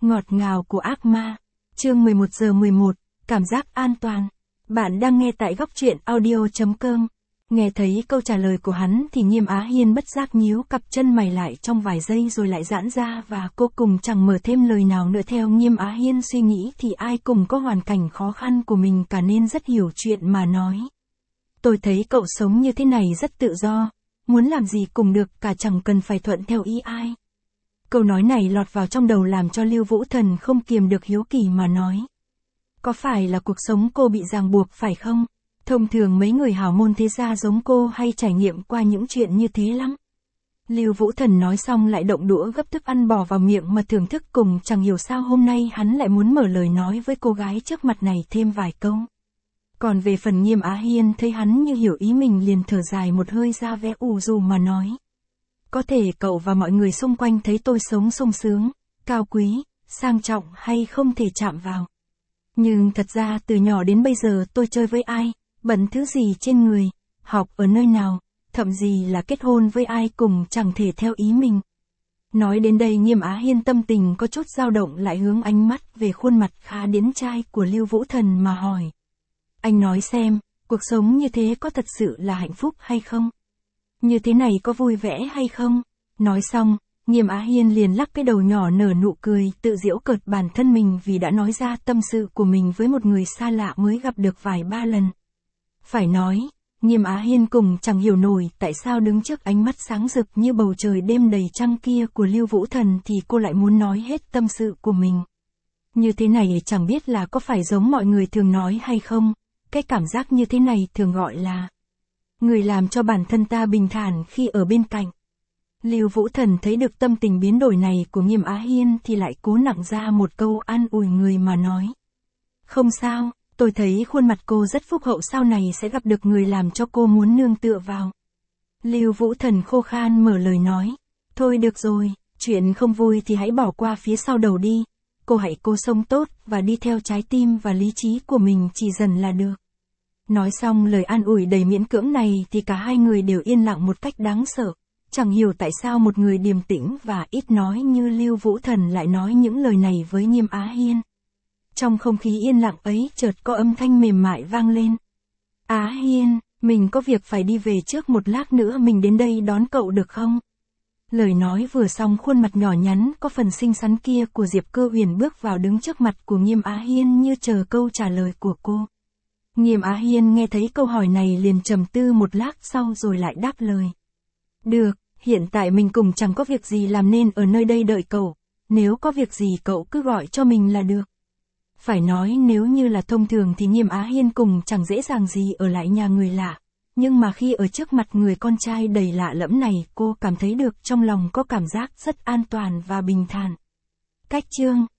Ngọt ngào của ác ma. Chương 11:11, cảm giác an toàn. Bạn đang nghe tại góc truyện audio.com. Nghe thấy câu trả lời của hắn thì Nghiêm Á Hiên bất giác nhíu cặp chân mày lại trong vài giây rồi lại giãn ra và cô cùng chẳng mở thêm lời nào nữa. Theo Nghiêm Á Hiên suy nghĩ thì ai cùng có hoàn cảnh khó khăn của mình cả nên rất hiểu chuyện mà nói. Tôi thấy cậu sống như thế này rất tự do, muốn làm gì cùng được cả chẳng cần phải thuận theo ý ai. Câu nói này lọt vào trong đầu làm cho Lưu Vũ Thần không kiềm được hiếu kỳ mà nói. Có phải là cuộc sống cô bị ràng buộc phải không? Thông thường mấy người hào môn thế gia giống cô hay trải nghiệm qua những chuyện như thế lắm. Lưu Vũ Thần nói xong lại động đũa gấp thức ăn bò vào miệng mà thưởng thức cùng chẳng hiểu sao hôm nay hắn lại muốn mở lời nói với cô gái trước mặt này thêm vài câu. Còn về phần Nghiêm Á Hiên thấy hắn như hiểu ý mình liền thở dài một hơi ra vẻ ủ rũ mà nói. Có thể cậu và mọi người xung quanh thấy tôi sống sung sướng, cao quý, sang trọng hay không thể chạm vào. Nhưng thật ra từ nhỏ đến bây giờ tôi chơi với ai, bận thứ gì trên người, học ở nơi nào, thậm chí là kết hôn với ai cùng chẳng thể theo ý mình. Nói đến đây Nghiêm Á Hiên tâm tình có chút dao động lại hướng ánh mắt về khuôn mặt khá điển trai của Lưu Vũ Thần mà hỏi. Anh nói xem, cuộc sống như thế có thật sự là hạnh phúc hay không? Như thế này có vui vẻ hay không? Nói xong, Nghiêm Á Hiên liền lắc cái đầu nhỏ nở nụ cười tự giễu cợt bản thân mình vì đã nói ra tâm sự của mình với một người xa lạ mới gặp được vài ba lần. Phải nói, Nghiêm Á Hiên cùng chẳng hiểu nổi tại sao đứng trước ánh mắt sáng rực như bầu trời đêm đầy trăng kia của Lưu Vũ Thần thì cô lại muốn nói hết tâm sự của mình. Như thế này chẳng biết là có phải giống mọi người thường nói hay không, cái cảm giác như thế này thường gọi là người làm cho bản thân ta bình thản khi ở bên cạnh. Lưu Vũ Thần thấy được tâm tình biến đổi này của Nghiêm Á Hiên thì lại cố nặng ra một câu an ủi người mà nói. Không sao, tôi thấy khuôn mặt cô rất phúc hậu sau này sẽ gặp được người làm cho cô muốn nương tựa vào. Lưu Vũ Thần khô khan mở lời nói. Thôi được rồi, chuyện không vui thì hãy bỏ qua phía sau đầu đi. Cô hãy cố sống tốt và đi theo trái tim và lý trí của mình chỉ dần là được. Nói xong lời an ủi đầy miễn cưỡng này thì cả hai người đều yên lặng một cách đáng sợ. Chẳng hiểu tại sao một người điềm tĩnh và ít nói như Lưu Vũ Thần lại nói những lời này với Nghiêm Á Hiên. Trong không khí yên lặng ấy chợt có âm thanh mềm mại vang lên. Á Hiên, mình có việc phải đi về trước một lát nữa mình đến đây đón cậu được không? Lời nói vừa xong khuôn mặt nhỏ nhắn có phần xinh xắn kia của Diệp Cơ Huyền bước vào đứng trước mặt của Nghiêm Á Hiên như chờ câu trả lời của cô. Nghiêm Á Hiên nghe thấy câu hỏi này liền trầm tư một lát sau rồi lại đáp lời. Được, hiện tại mình cùng chẳng có việc gì làm nên ở nơi đây đợi cậu, nếu có việc gì cậu cứ gọi cho mình là được. Phải nói nếu như là thông thường thì Nghiêm Á Hiên cùng chẳng dễ dàng gì ở lại nhà người lạ, nhưng mà khi ở trước mặt người con trai đầy lạ lẫm này cô cảm thấy được trong lòng có cảm giác rất an toàn và bình thản. Cách chương